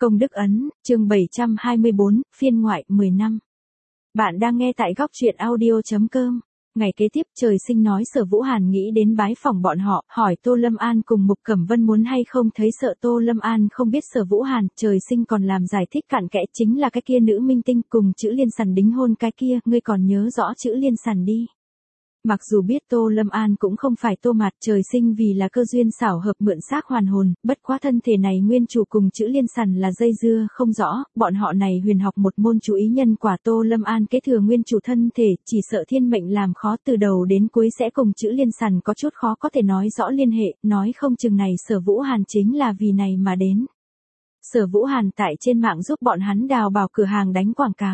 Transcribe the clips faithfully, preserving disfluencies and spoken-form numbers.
Công đức ấn, chương bảy trăm hai mươi bốn, phiên ngoại, mười năm. Bạn đang nghe tại góc truyện audio.com. Ngày kế tiếp Trời Sinh nói Sở Vũ Hàn nghĩ đến bái phỏng bọn họ, hỏi Tô Lâm An cùng Mục Cẩm Vân muốn hay không, thấy sợ Tô Lâm An không biết Sở Vũ Hàn, Trời Sinh còn làm giải thích cặn kẽ, chính là cái kia nữ minh tinh cùng chữ Liên Sàn đính hôn cái kia, ngươi còn nhớ rõ chữ Liên Sàn đi. Mặc dù biết Tô Lâm An cũng không phải Tô Mạt, Trời Sinh vì là cơ duyên xảo hợp mượn xác hoàn hồn, bất quá thân thể này nguyên chủ cùng chữ Liên Sàn là dây dưa không rõ, bọn họ này huyền học một môn chú ý nhân quả, Tô Lâm An kế thừa nguyên chủ thân thể, chỉ sợ thiên mệnh làm khó, từ đầu đến cuối sẽ cùng chữ Liên Sàn có chút khó có thể nói rõ liên hệ, nói không chừng này Sở Vũ Hàn chính là vì này mà đến. Sở Vũ Hàn tại trên mạng giúp bọn hắn đào bảo cửa hàng đánh quảng cáo.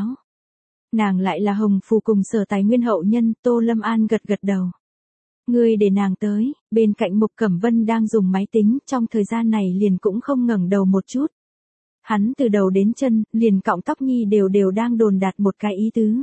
Nàng lại là Hồng Phù cùng Sở Tài Nguyên hậu nhân, Tô Lâm An gật gật đầu. Ngươi để nàng tới, bên cạnh Mục Cẩm Vân đang dùng máy tính, trong thời gian này liền cũng không ngẩng đầu một chút. Hắn từ đầu đến chân, liền cọng tóc nhi đều đều đang đồn đạt một cái ý tứ.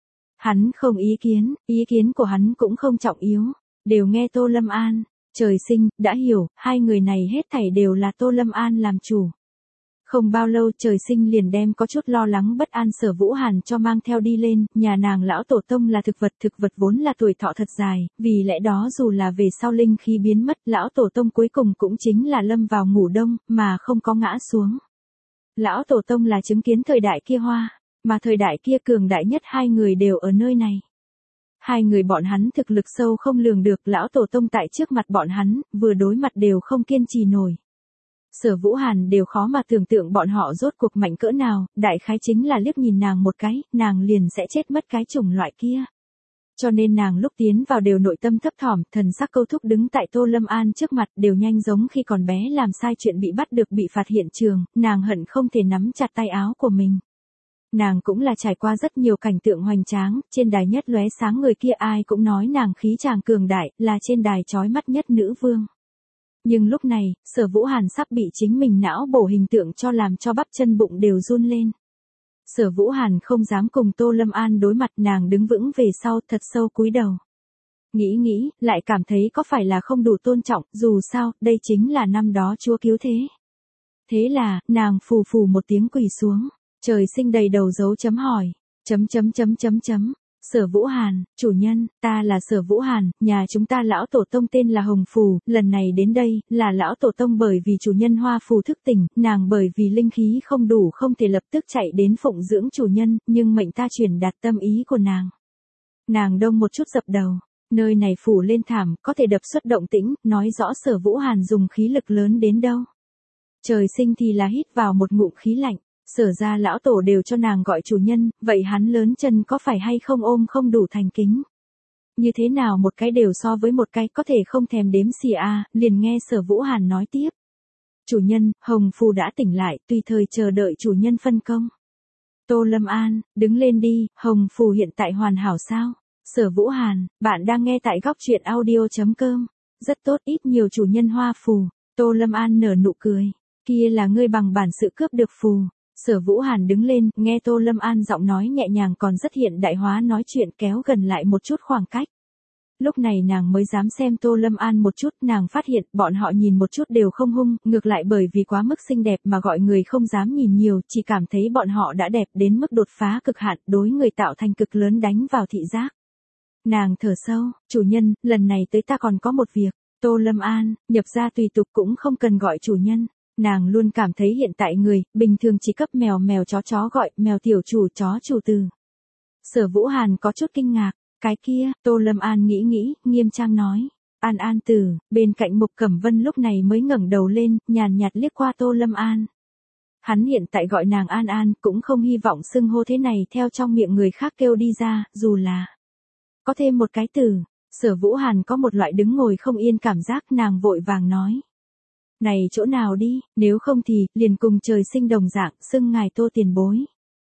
Hắn không ý kiến, ý kiến của hắn cũng không trọng yếu, đều nghe Tô Lâm An. Trời Sinh, đã hiểu, hai người này hết thảy đều là Tô Lâm An làm chủ. Không bao lâu Trời Sinh liền đem có chút lo lắng bất an Sở Vũ Hàn cho mang theo đi lên, nhà nàng lão tổ tông là thực vật, thực vật vốn là tuổi thọ thật dài, vì lẽ đó dù là về sau linh khí biến mất, lão tổ tông cuối cùng cũng chính là lâm vào ngủ đông, mà không có ngã xuống. Lão tổ tông là chứng kiến thời đại kia hoa, mà thời đại kia cường đại nhất hai người đều ở nơi này. Hai người bọn hắn thực lực sâu không lường được, lão tổ tông tại trước mặt bọn hắn, vừa đối mặt đều không kiên trì nổi. Sở Vũ Hàn đều khó mà tưởng tượng bọn họ rốt cuộc mạnh cỡ nào, đại khái chính là liếc nhìn nàng một cái, nàng liền sẽ chết mất cái chủng loại kia. Cho nên nàng lúc tiến vào đều nội tâm thấp thỏm, thần sắc câu thúc đứng tại Tô Lâm An trước mặt, đều nhanh giống khi còn bé làm sai chuyện bị bắt được bị phạt hiện trường, nàng hận không thể nắm chặt tay áo của mình. Nàng cũng là trải qua rất nhiều cảnh tượng hoành tráng, trên đài nhất lóe sáng người kia ai cũng nói nàng khí chàng cường đại, là trên đài chói mắt nhất nữ vương. Nhưng lúc này, Sở Vũ Hàn sắp bị chính mình não bổ hình tượng cho làm cho bắp chân bụng đều run lên. Sở Vũ Hàn không dám cùng Tô Lâm An đối mặt, nàng đứng vững về sau thật sâu cúi đầu. Nghĩ nghĩ, lại cảm thấy có phải là không đủ tôn trọng, dù sao, đây chính là năm đó Chúa cứu thế. Thế là, nàng phù phù một tiếng quỳ xuống, Trời Sinh đầy đầu dấu chấm hỏi, chấm chấm chấm chấm chấm. Sở Vũ Hàn, chủ nhân, ta là Sở Vũ Hàn, nhà chúng ta lão tổ tông tên là Hồng Phù, lần này đến đây, là lão tổ tông bởi vì chủ nhân Hoa Phù thức tỉnh, nàng bởi vì linh khí không đủ không thể lập tức chạy đến phụng dưỡng chủ nhân, nhưng mệnh ta truyền đạt tâm ý của nàng. Nàng đông một chút dập đầu, nơi này phủ lên thảm, có thể đập xuất động tĩnh, nói rõ Sở Vũ Hàn dùng khí lực lớn đến đâu. Trời Sinh thì là hít vào một ngụm khí lạnh. Sở ra lão tổ đều cho nàng gọi chủ nhân, vậy hắn lớn chân có phải hay không ôm không đủ thành kính. Như thế nào một cái đều so với một cái, có thể không thèm đếm xỉa à, liền nghe Sở Vũ Hàn nói tiếp. Chủ nhân, Hồng Phù đã tỉnh lại, tùy thời chờ đợi chủ nhân phân công. Tô Lâm An, đứng lên đi, Hồng Phù hiện tại hoàn hảo sao? Sở Vũ Hàn, bạn đang nghe tại góc truyện audio.com. Rất tốt, ít nhiều chủ nhân Hoa Phù. Tô Lâm An nở nụ cười. Kia là ngươi bằng bản sự cướp được phù. Sở Vũ Hàn đứng lên, nghe Tô Lâm An giọng nói nhẹ nhàng còn rất hiện đại hóa nói chuyện, kéo gần lại một chút khoảng cách. Lúc này nàng mới dám xem Tô Lâm An một chút, nàng phát hiện bọn họ nhìn một chút đều không hung, ngược lại bởi vì quá mức xinh đẹp mà gọi người không dám nhìn nhiều, chỉ cảm thấy bọn họ đã đẹp đến mức đột phá cực hạn, đối người tạo thành cực lớn đánh vào thị giác. Nàng thở sâu, chủ nhân, lần này tới ta còn có một việc. Tô Lâm An, nhập gia tùy tục cũng không cần gọi chủ nhân. Nàng luôn cảm thấy hiện tại người, bình thường chỉ cấp mèo mèo chó chó gọi, mèo tiểu chủ chó chủ từ. Sở Vũ Hàn có chút kinh ngạc, cái kia, Tô Lâm An nghĩ nghĩ, nghiêm trang nói. An An từ, bên cạnh Mục Cẩm Vân lúc này mới ngẩng đầu lên, nhàn nhạt liếc qua Tô Lâm An. Hắn hiện tại gọi nàng An An, cũng không hy vọng xưng hô thế này theo trong miệng người khác kêu đi ra, dù là có thêm một cái từ. Sở Vũ Hàn có một loại đứng ngồi không yên cảm giác, nàng vội vàng nói. Này chỗ nào đi, nếu không thì, liền cùng Trời Sinh đồng dạng, xưng ngài Tô tiền bối.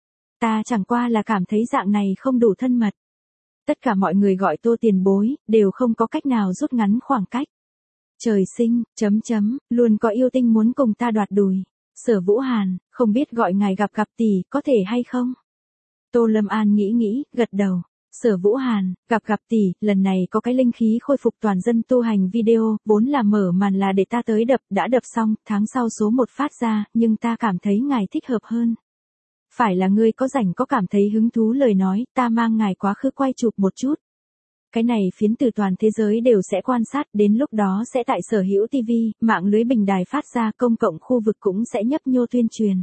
Ta chẳng qua là cảm thấy dạng này không đủ thân mật. Tất cả mọi người gọi Tô tiền bối, đều không có cách nào rút ngắn khoảng cách. Trời Sinh, chấm chấm, luôn có yêu tinh muốn cùng ta đoạt đùi. Sở Vũ Hàn, không biết gọi ngài gặp gặp tỷ, có thể hay không? Tô Lâm An nghĩ nghĩ, gật đầu. Sở Vũ Hàn, gặp gặp tỷ, lần này có cái linh khí khôi phục toàn dân tu hành video, vốn là mở màn là để ta tới đập, đã đập xong, tháng sau số một phát ra, nhưng ta cảm thấy ngài thích hợp hơn. Phải là ngươi có rảnh có cảm thấy hứng thú lời nói, ta mang ngài quá khứ quay chụp một chút. Cái này phiến từ toàn thế giới đều sẽ quan sát, đến lúc đó sẽ tại Sở Hữu ti vi, mạng lưới bình đài phát ra, công cộng khu vực cũng sẽ nhấp nhô tuyên truyền.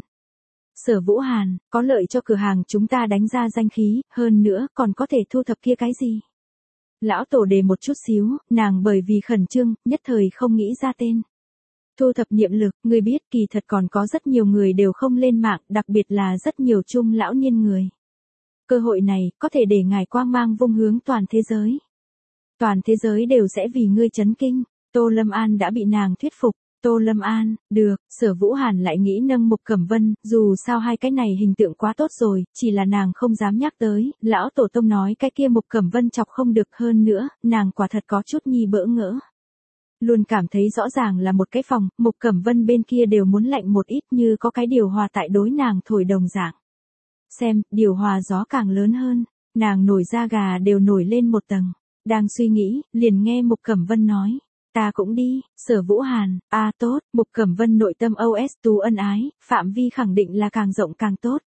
Sở Vũ Hàn, có lợi cho cửa hàng chúng ta đánh ra danh khí, hơn nữa còn có thể thu thập kia cái gì. Lão tổ đề một chút xíu, nàng bởi vì khẩn trương, nhất thời không nghĩ ra tên. Thu thập niệm lực, ngươi biết kỳ thật còn có rất nhiều người đều không lên mạng, đặc biệt là rất nhiều trung lão niên người. Cơ hội này, có thể để ngài quang mang vung hướng toàn thế giới. Toàn thế giới đều sẽ vì ngươi chấn kinh, Tô Lâm An đã bị nàng thuyết phục. Tô Lâm An, được, Sở Vũ Hàn lại nghĩ nâng Mục Cẩm Vân, dù sao hai cái này hình tượng quá tốt rồi, chỉ là nàng không dám nhắc tới, lão tổ tông nói cái kia Mục Cẩm Vân chọc không được hơn nữa, nàng quả thật có chút nhi bỡ ngỡ. Luôn cảm thấy rõ ràng là một cái phòng, Mục Cẩm Vân bên kia đều muốn lạnh một ít như có cái điều hòa tại đối nàng thổi đồng dạng. Xem, điều hòa gió càng lớn hơn, nàng nổi da gà đều nổi lên một tầng, đang suy nghĩ, liền nghe Mục Cẩm Vân nói. Ta cũng đi, Sở Vũ Hàn, a à, tốt, Mục Cẩm Vân nội tâm ô ét tú ân ái, phạm vi khẳng định là càng rộng càng tốt.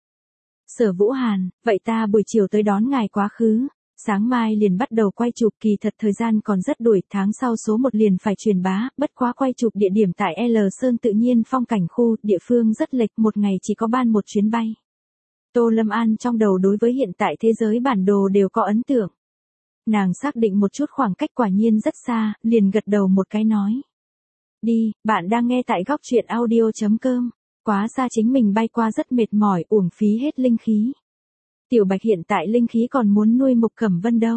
Sở Vũ Hàn, vậy ta buổi chiều tới đón ngài quá khứ, sáng mai liền bắt đầu quay chụp, kỳ thật thời gian còn rất đuổi, tháng sau số một liền phải truyền bá, bất quá quay chụp địa điểm tại L Sơn tự nhiên phong cảnh khu, địa phương rất lệch, một ngày chỉ có ban một chuyến bay. Tô Lâm An trong đầu đối với hiện tại thế giới bản đồ đều có ấn tượng. Nàng xác định một chút khoảng cách quả nhiên rất xa, liền gật đầu một cái nói. Đi, bạn đang nghe tại góc truyện audio chấm com. Quá xa chính mình bay qua rất mệt mỏi, uổng phí hết linh khí. Tiểu Bạch hiện tại linh khí còn muốn nuôi Mục Cẩm Vân đâu.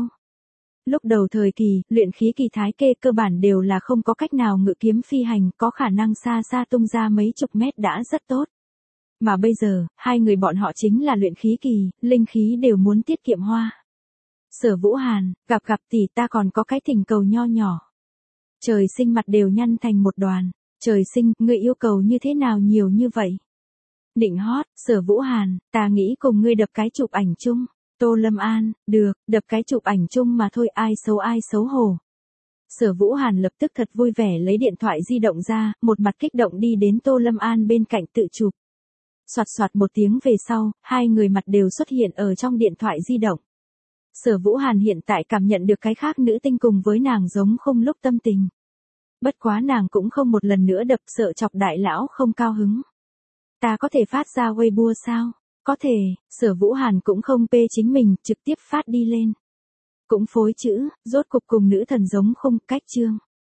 Lúc đầu thời kỳ, luyện khí kỳ thái kê cơ bản đều là không có cách nào ngự kiếm phi hành, có khả năng xa xa tung ra mấy chục mét đã rất tốt. Mà bây giờ, hai người bọn họ chính là luyện khí kỳ, linh khí đều muốn tiết kiệm hoa. Sở Vũ Hàn, gặp gặp tỷ, ta còn có cái thỉnh cầu nho nhỏ. Trời Sinh mặt đều nhăn thành một đoàn. Trời Sinh, ngươi yêu cầu như thế nào nhiều như vậy? Định hót, Sở Vũ Hàn, ta nghĩ cùng ngươi đập cái chụp ảnh chung. Tô Lâm An, được, đập cái chụp ảnh chung mà thôi, ai xấu ai xấu hổ. Sở Vũ Hàn lập tức thật vui vẻ lấy điện thoại di động ra, một mặt kích động đi đến Tô Lâm An bên cạnh tự chụp. Soạt soạt một tiếng về sau, hai người mặt đều xuất hiện ở trong điện thoại di động. Sở Vũ Hàn hiện tại cảm nhận được cái khác nữ tinh cùng với nàng giống không lúc tâm tình. Bất quá nàng cũng không một lần nữa đập, sợ chọc đại lão không cao hứng. Ta có thể phát ra Weibo sao? Có thể, Sở Vũ Hàn cũng không pê chính mình, trực tiếp phát đi lên. Cũng phối chữ, rốt cục cùng nữ thần giống không, cách chương.